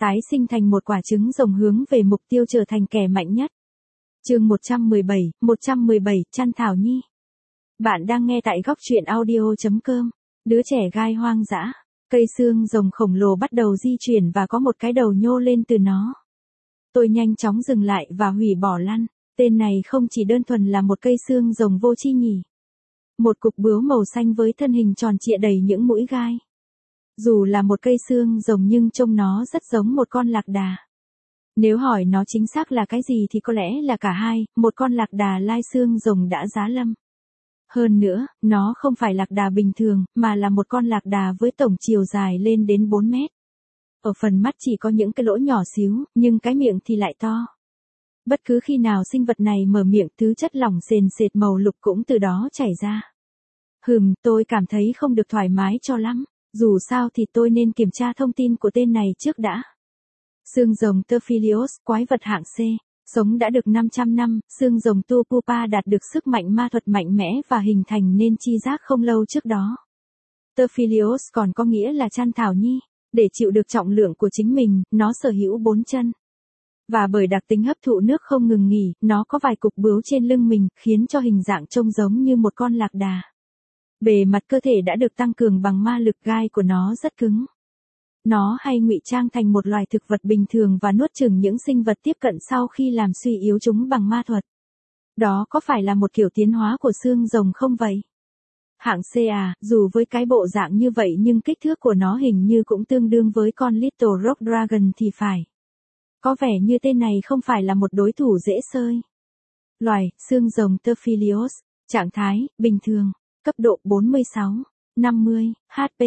tái sinh thành một quả trứng rồng hướng về mục tiêu trở thành kẻ mạnh nhất. Chương 117, Chăn Thảo Nhi. Bạn đang nghe tại góc truyện audio.com. Đứa trẻ gai hoang dã. Cây xương rồng khổng lồ bắt đầu di chuyển và có một cái đầu nhô lên từ nó. Tôi nhanh chóng dừng lại và hủy bỏ lăn. Tên này không chỉ đơn thuần là một cây xương rồng vô tri nhỉ. Một cục bướu màu xanh với thân hình tròn trịa đầy những mũi gai. Dù là một cây xương rồng nhưng trông nó rất giống một con lạc đà. Nếu hỏi nó chính xác là cái gì thì có lẽ là cả hai, một con lạc đà lai xương rồng đã giá lâm. Hơn nữa, nó không phải lạc đà bình thường, mà là một con lạc đà với tổng chiều dài lên đến 4 mét. Ở phần mắt chỉ có những cái lỗ nhỏ xíu, nhưng cái miệng thì lại to. Bất cứ khi nào sinh vật này mở miệng, thứ chất lỏng sền sệt màu lục cũng từ đó chảy ra. Tôi cảm thấy không được thoải mái cho lắm. Dù sao thì tôi nên kiểm tra thông tin của tên này trước đã. Xương rồng Tophilos, quái vật hạng C, sống đã được 500 năm, xương rồng Tu Pupa đạt được sức mạnh ma thuật mạnh mẽ và hình thành nên chi giác không lâu trước đó. Tophilos còn có nghĩa là chăn thảo nhi, để chịu được trọng lượng của chính mình, nó sở hữu 4 chân. Và bởi đặc tính hấp thụ nước không ngừng nghỉ, nó có vài cục bướu trên lưng mình, khiến cho hình dạng trông giống như một con lạc đà. Bề mặt cơ thể đã được tăng cường bằng ma lực, gai của nó rất cứng. Nó hay ngụy trang thành một loài thực vật bình thường và nuốt chửng những sinh vật tiếp cận sau khi làm suy yếu chúng bằng ma thuật. Đó có phải là một kiểu tiến hóa của xương rồng không vậy? Hạng C à, dù với cái bộ dạng như vậy nhưng kích thước của nó hình như cũng tương đương với con Little Rock Dragon thì phải. Có vẻ như tên này không phải là một đối thủ dễ xơi. Loài, xương rồng Tophilos, trạng thái, bình thường. Cấp độ 46, 50, HP,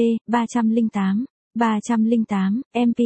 308, MP,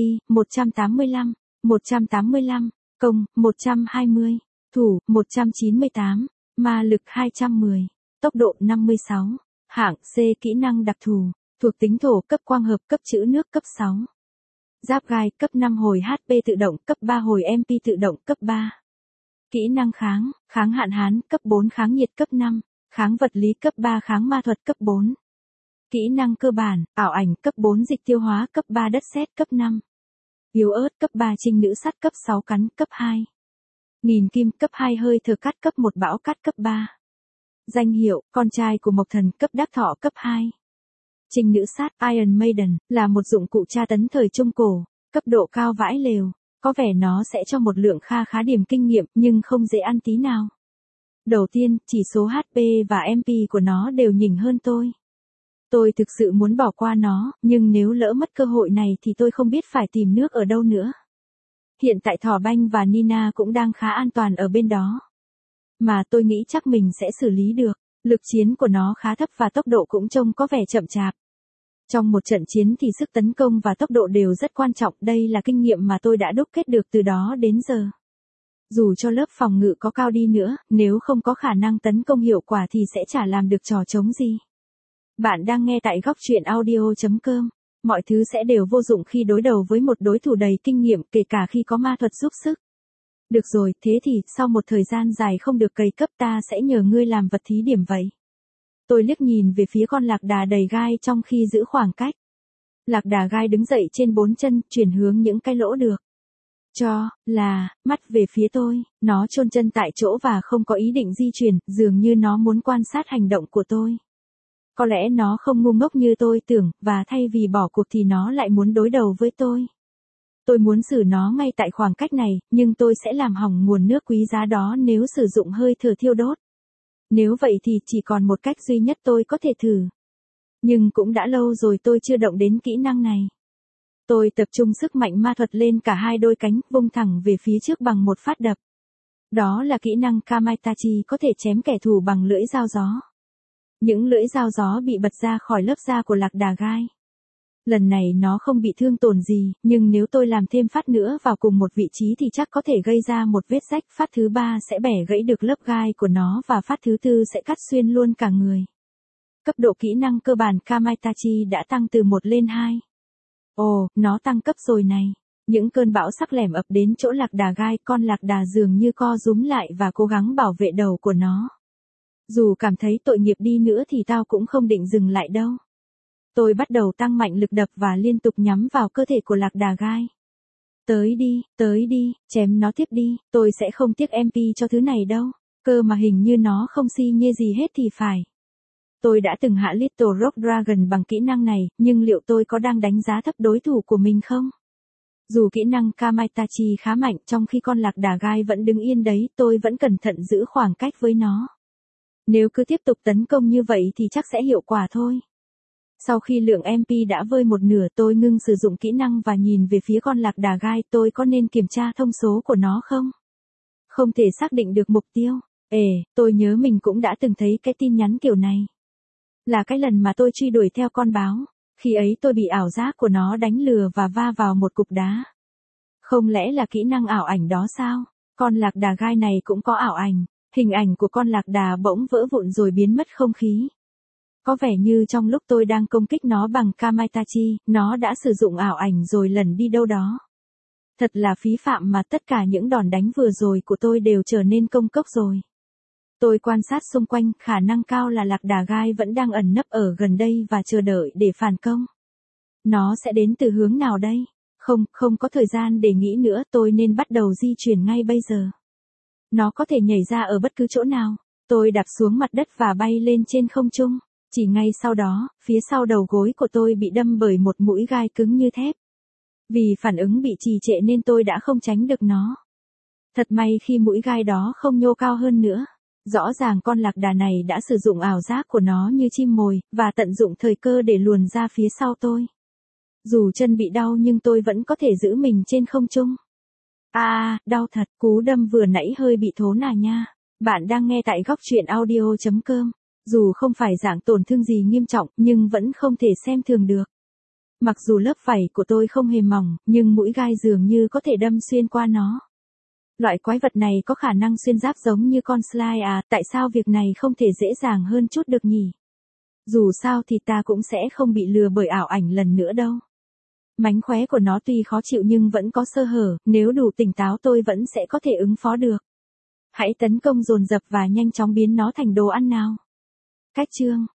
185, công, 120, thủ, 198, ma lực 210, tốc độ 56, hạng C kỹ năng đặc thù, thuộc tính thổ cấp quang hợp cấp trữ nước cấp 6. Giáp gai cấp 5 hồi HP tự động cấp 3 hồi MP tự động cấp 3. Kỹ năng kháng hạn hán cấp 4 kháng nhiệt cấp 5. Kháng vật lý cấp 3 kháng ma thuật cấp 4. Kỹ năng cơ bản, ảo ảnh cấp 4 dịch tiêu hóa cấp 3 đất sét cấp 5. Yếu ớt cấp 3 trinh nữ sắt cấp 6 cắn cấp 2. Nghìn kim cấp 2 hơi thở cắt cấp 1 bão cắt cấp 3. Danh hiệu, con trai của Mộc Thần cấp đắc thọ cấp 2. Trinh nữ sát Iron Maiden là một dụng cụ tra tấn thời Trung Cổ, cấp độ cao vãi lều, có vẻ nó sẽ cho một lượng khá điểm kinh nghiệm nhưng không dễ ăn tí nào. Đầu tiên, chỉ số HP và MP của nó đều nhỉnh hơn tôi. Tôi thực sự muốn bỏ qua nó, nhưng nếu lỡ mất cơ hội này thì tôi không biết phải tìm nước ở đâu nữa. Hiện tại Thỏ Banh và Nina cũng đang khá an toàn ở bên đó. Mà tôi nghĩ chắc mình sẽ xử lý được. Lực chiến của nó khá thấp và tốc độ cũng trông có vẻ chậm chạp. Trong một trận chiến thì sức tấn công và tốc độ đều rất quan trọng, đây là kinh nghiệm mà tôi đã đúc kết được từ đó đến giờ. Dù cho lớp phòng ngự có cao đi nữa, nếu không có khả năng tấn công hiệu quả thì sẽ chả làm được trò trống gì. Bạn đang nghe tại góc truyện audio.com. Mọi thứ sẽ đều vô dụng khi đối đầu với một đối thủ đầy kinh nghiệm, kể cả khi có ma thuật giúp sức. Được rồi, thế thì, sau một thời gian dài không được cày cấp ta sẽ nhờ ngươi làm vật thí điểm vậy. Tôi liếc nhìn về phía con lạc đà đầy gai trong khi giữ khoảng cách. Lạc đà gai đứng dậy trên 4 chân, chuyển hướng những cái lỗ được. Mắt về phía tôi, nó chôn chân tại chỗ và không có ý định di chuyển, dường như nó muốn quan sát hành động của tôi. Có lẽ nó không ngu ngốc như tôi tưởng, và thay vì bỏ cuộc thì nó lại muốn đối đầu với tôi. Tôi muốn xử nó ngay tại khoảng cách này, nhưng tôi sẽ làm hỏng nguồn nước quý giá đó nếu sử dụng hơi thở thiêu đốt. Nếu vậy thì chỉ còn một cách duy nhất tôi có thể thử. Nhưng cũng đã lâu rồi tôi chưa động đến kỹ năng này. Tôi tập trung sức mạnh ma thuật lên cả hai đôi cánh, vung thẳng về phía trước bằng một phát đập. Đó là kỹ năng Kamaitachi, có thể chém kẻ thù bằng lưỡi dao gió. Những lưỡi dao gió bị bật ra khỏi lớp da của lạc đà gai. Lần này nó không bị thương tổn gì, nhưng nếu tôi làm thêm phát nữa vào cùng một vị trí thì chắc có thể gây ra một vết rách. Phát thứ 3 sẽ bẻ gãy được lớp gai của nó và phát thứ 4 sẽ cắt xuyên luôn cả người. Cấp độ kỹ năng cơ bản Kamaitachi đã tăng từ 1 lên 2. Ồ, nó tăng cấp rồi này. Những cơn bão sắc lẻm ập đến chỗ lạc đà gai, con lạc đà dường như co rúm lại và cố gắng bảo vệ đầu của nó. Dù cảm thấy tội nghiệp đi nữa thì tao cũng không định dừng lại đâu. Tôi bắt đầu tăng mạnh lực đập và liên tục nhắm vào cơ thể của lạc đà gai. tới đi, chém nó tiếp đi, tôi sẽ không tiếc MP cho thứ này đâu. Cơ mà hình như nó không si nhê gì hết thì phải. Tôi đã từng hạ Little Rock Dragon bằng kỹ năng này, nhưng liệu tôi có đang đánh giá thấp đối thủ của mình không? Dù kỹ năng Kamaitachi khá mạnh trong khi con lạc đà gai vẫn đứng yên đấy, tôi vẫn cẩn thận giữ khoảng cách với nó. Nếu cứ tiếp tục tấn công như vậy thì chắc sẽ hiệu quả thôi. Sau khi lượng MP đã vơi một nửa, tôi ngưng sử dụng kỹ năng và nhìn về phía con lạc đà gai, tôi có nên kiểm tra thông số của nó không? Không thể xác định được mục tiêu. Tôi nhớ mình cũng đã từng thấy cái tin nhắn kiểu này. Là cái lần mà tôi truy đuổi theo con báo. Khi ấy tôi bị ảo giác của nó đánh lừa và va vào một cục đá. Không lẽ là kỹ năng ảo ảnh đó sao? Con lạc đà gai này cũng có ảo ảnh. Hình ảnh của con lạc đà bỗng vỡ vụn rồi biến mất không khí. Có vẻ như trong lúc tôi đang công kích nó bằng Kamaitachi, nó đã sử dụng ảo ảnh rồi lẩn đi đâu đó. Thật là phí phạm mà tất cả những đòn đánh vừa rồi của tôi đều trở nên công cốc rồi. Tôi quan sát xung quanh, khả năng cao là lạc đà gai vẫn đang ẩn nấp ở gần đây và chờ đợi để phản công. Nó sẽ đến từ hướng nào đây? Không có thời gian để nghĩ nữa, tôi nên bắt đầu di chuyển ngay bây giờ. Nó có thể nhảy ra ở bất cứ chỗ nào. Tôi đạp xuống mặt đất và bay lên trên không trung. Chỉ ngay sau đó, phía sau đầu gối của tôi bị đâm bởi một mũi gai cứng như thép. Vì phản ứng bị trì trệ nên tôi đã không tránh được nó. Thật may khi mũi gai đó không nhô cao hơn nữa. Rõ ràng con lạc đà này đã sử dụng ảo giác của nó như chim mồi, và tận dụng thời cơ để luồn ra phía sau tôi. Dù chân bị đau nhưng tôi vẫn có thể giữ mình trên không trung. Đau thật, cú đâm vừa nãy hơi bị thốn à nha. Bạn đang nghe tại góc truyện audio.com. Dù không phải dạng tổn thương gì nghiêm trọng, nhưng vẫn không thể xem thường được. Mặc dù lớp vảy của tôi không hề mỏng, nhưng mũi gai dường như có thể đâm xuyên qua nó. Loại quái vật này có khả năng xuyên giáp giống như con Sly à, tại sao việc này không thể dễ dàng hơn chút được nhỉ? Dù sao thì ta cũng sẽ không bị lừa bởi ảo ảnh lần nữa đâu. Mánh khóe của nó tuy khó chịu nhưng vẫn có sơ hở, nếu đủ tỉnh táo tôi vẫn sẽ có thể ứng phó được. Hãy tấn công dồn dập và nhanh chóng biến nó thành đồ ăn nào. Cách chương